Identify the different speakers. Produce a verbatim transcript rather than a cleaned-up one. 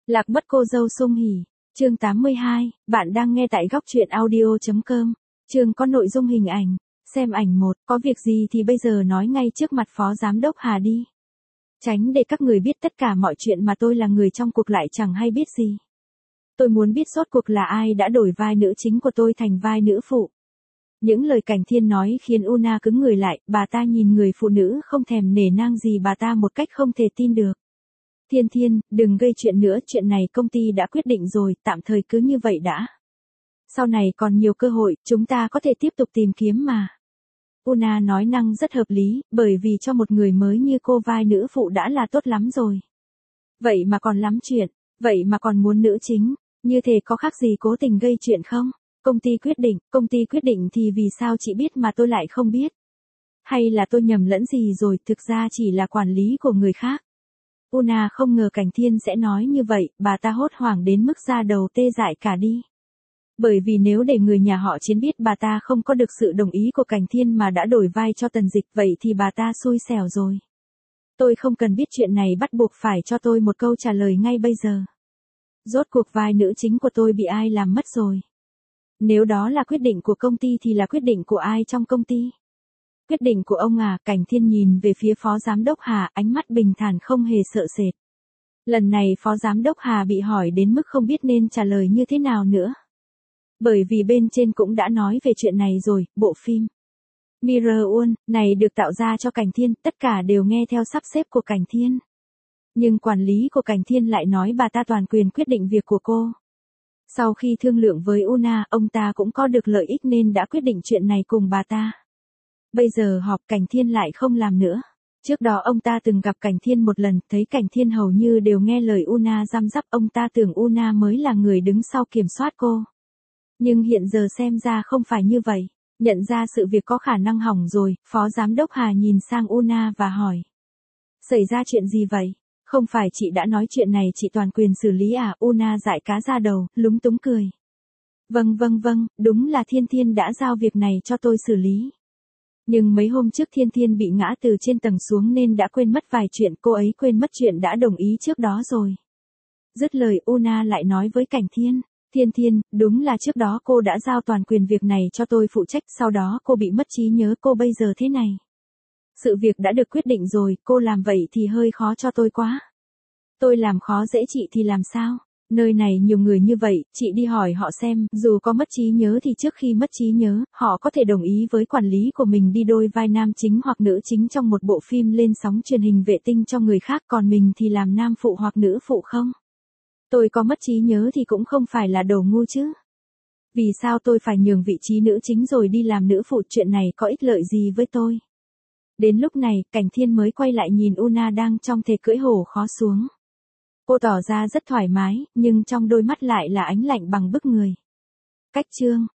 Speaker 1: Lạc mất cô dâu Sung Hỉ. Chương tám mươi hai, bạn đang nghe tại góc truyện audio chấm com. Chương có nội dung hình ảnh. Xem ảnh một, có việc gì thì bây giờ nói ngay trước mặt Phó Giám đốc Hà đi. Tránh để các người biết tất cả mọi chuyện mà tôi là người trong cuộc lại chẳng hay biết gì. Tôi muốn biết rốt cuộc là ai đã đổi vai nữ chính của tôi thành vai nữ phụ. Những lời Cảnh Thiên nói khiến Una cứng người lại, bà ta nhìn người phụ nữ không thèm nể nang gì bà ta một cách không thể tin được. Thiên Thiên, đừng gây chuyện nữa, chuyện này công ty đã quyết định rồi, tạm thời cứ như vậy đã. Sau này còn nhiều cơ hội, chúng ta có thể tiếp tục tìm kiếm mà. Una nói năng rất hợp lý, bởi vì cho một người mới như cô vai nữ phụ đã là tốt lắm rồi. Vậy mà còn lắm chuyện, vậy mà còn muốn nữ chính, như thế có khác gì cố tình gây chuyện không? Công ty quyết định, công ty quyết định thì vì sao chị biết mà tôi lại không biết? Hay là tôi nhầm lẫn gì rồi, thực ra chỉ là quản lý của người khác. Una không ngờ Cảnh Thiên sẽ nói như vậy, bà ta hốt hoảng đến mức da đầu tê dại cả đi. Bởi vì nếu để người nhà họ Chiến biết bà ta không có được sự đồng ý của Cảnh Thiên mà đã đổi vai cho Tần Dịch, vậy thì bà ta xui xẻo rồi. Tôi không cần biết chuyện này, bắt buộc phải cho tôi một câu trả lời ngay bây giờ. Rốt cuộc vai nữ chính của tôi bị ai làm mất rồi? Nếu đó là quyết định của công ty thì là quyết định của ai trong công ty? Quyết định của ông à? Cảnh Thiên nhìn về phía Phó Giám đốc Hà, ánh mắt bình thản không hề sợ sệt. Lần này Phó Giám đốc Hà bị hỏi đến mức không biết nên trả lời như thế nào nữa. Bởi vì bên trên cũng đã nói về chuyện này rồi, bộ phim Mirror World này được tạo ra cho Cảnh Thiên, tất cả đều nghe theo sắp xếp của Cảnh Thiên. Nhưng quản lý của Cảnh Thiên lại nói bà ta toàn quyền quyết định việc của cô. Sau khi thương lượng với Una, ông ta cũng có được lợi ích nên đã quyết định chuyện này cùng bà ta. Bây giờ họp Cảnh Thiên lại không làm nữa. Trước đó ông ta từng gặp Cảnh Thiên một lần, thấy Cảnh Thiên hầu như đều nghe lời Una răm rắp, ông ta tưởng Una mới là người đứng sau kiểm soát cô. Nhưng hiện giờ xem ra không phải như vậy. Nhận ra sự việc có khả năng hỏng rồi, Phó Giám đốc Hà nhìn sang Una và hỏi. Xảy ra chuyện gì vậy? Không phải chị đã nói chuyện này chị toàn quyền xử lý à? Una dại cá ra đầu, lúng túng cười. Vâng vâng vâng, đúng là Thiên Thiên đã giao việc này cho tôi xử lý. Nhưng mấy hôm trước Thiên Thiên bị ngã từ trên tầng xuống nên đã quên mất vài chuyện, cô ấy quên mất chuyện đã đồng ý trước đó rồi. Dứt lời Una lại nói với Cảnh Thiên. Thiên Thiên, đúng là trước đó cô đã giao toàn quyền việc này cho tôi phụ trách, sau đó cô bị mất trí nhớ, cô bây giờ thế này. Sự việc đã được quyết định rồi, cô làm vậy thì hơi khó cho tôi quá. Tôi làm khó dễ chị thì làm sao? Nơi này nhiều người như vậy, chị đi hỏi họ xem, dù có mất trí nhớ thì trước khi mất trí nhớ, họ có thể đồng ý với quản lý của mình đi đôi vai nam chính hoặc nữ chính trong một bộ phim lên sóng truyền hình vệ tinh cho người khác, còn mình thì làm nam phụ hoặc nữ phụ không? Tôi có mất trí nhớ thì cũng không phải là đồ ngu chứ. Vì sao tôi phải nhường vị trí nữ chính rồi đi làm nữ phụ, chuyện này có ích lợi gì với tôi? Đến lúc này, Cảnh Thiên mới quay lại nhìn Una đang trong thế cưỡi hổ khó xuống. Cô tỏ ra rất thoải mái, nhưng trong đôi mắt lại là ánh lạnh bằng bức người. Cách chương,